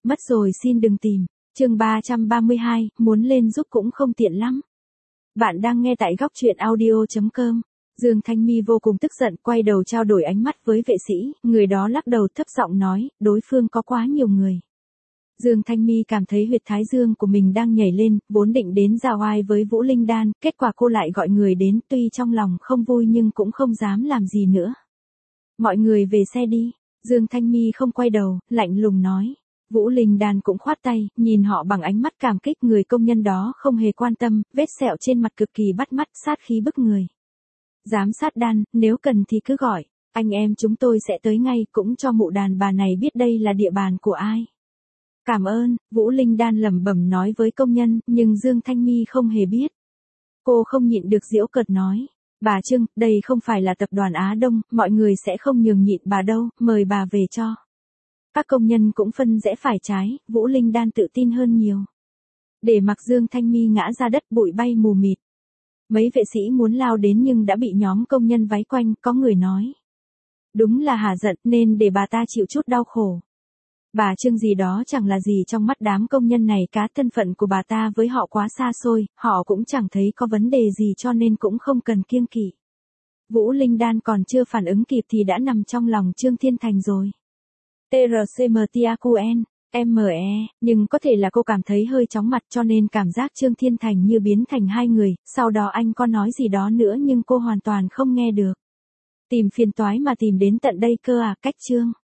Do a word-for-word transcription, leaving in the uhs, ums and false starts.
Mất rồi xin đừng tìm. Chương ba trăm ba mươi hai, muốn lên giúp cũng không tiện lắm. Bạn đang nghe tại góc truyện audio chấm com. Dương Thanh Mi vô cùng tức giận, quay đầu trao đổi ánh mắt với vệ sĩ, người đó lắc đầu thấp giọng nói, đối phương có quá nhiều người. Dương Thanh Mi cảm thấy huyệt thái dương của mình đang nhảy lên, vốn định đến giao oai với Vũ Linh Đan, kết quả cô lại gọi người đến, tuy trong lòng không vui nhưng cũng không dám làm gì nữa. Mọi người về xe đi. Dương Thanh Mi không quay đầu, lạnh lùng nói. Vũ Linh Đan cũng khoát tay, nhìn họ bằng ánh mắt cảm kích, người công nhân đó không hề quan tâm, vết sẹo trên mặt cực kỳ bắt mắt, sát khí bức người. Giám sát Đan, nếu cần thì cứ gọi, anh em chúng tôi sẽ tới ngay, cũng cho mụ đàn bà này biết đây là địa bàn của ai. Cảm ơn, Vũ Linh Đan lẩm bẩm nói với công nhân, nhưng Dương Thanh Mi không hề biết. Cô không nhịn được giễu cợt nói. Bà Trưng, đây không phải là tập đoàn Á Đông, mọi người sẽ không nhường nhịn bà đâu, mời bà về cho. Các công nhân cũng phân rẽ phải trái, Vũ Linh Đan tự tin hơn nhiều. Để mặc Dương Thanh Mi ngã ra đất, bụi bay mù mịt. Mấy vệ sĩ muốn lao đến nhưng đã bị nhóm công nhân váy quanh, có người nói. Đúng là hả giận, nên để bà ta chịu chút đau khổ. Bà Trưng gì đó chẳng là gì trong mắt đám công nhân này, cá thân phận của bà ta với họ quá xa xôi, họ cũng chẳng thấy có vấn đề gì cho nên cũng không cần kiêng kỵ. Vũ Linh Đan còn chưa phản ứng kịp thì đã nằm trong lòng Trương Thiên Thành rồi. tê rờ xê em tê a quy en, em e, nhưng có thể là cô cảm thấy hơi chóng mặt cho nên cảm giác Trương Thiên Thành như biến thành hai người, sau đó anh có nói gì đó nữa nhưng cô hoàn toàn không nghe được. Tìm phiền toái mà tìm đến tận đây cơ à, cách Trương.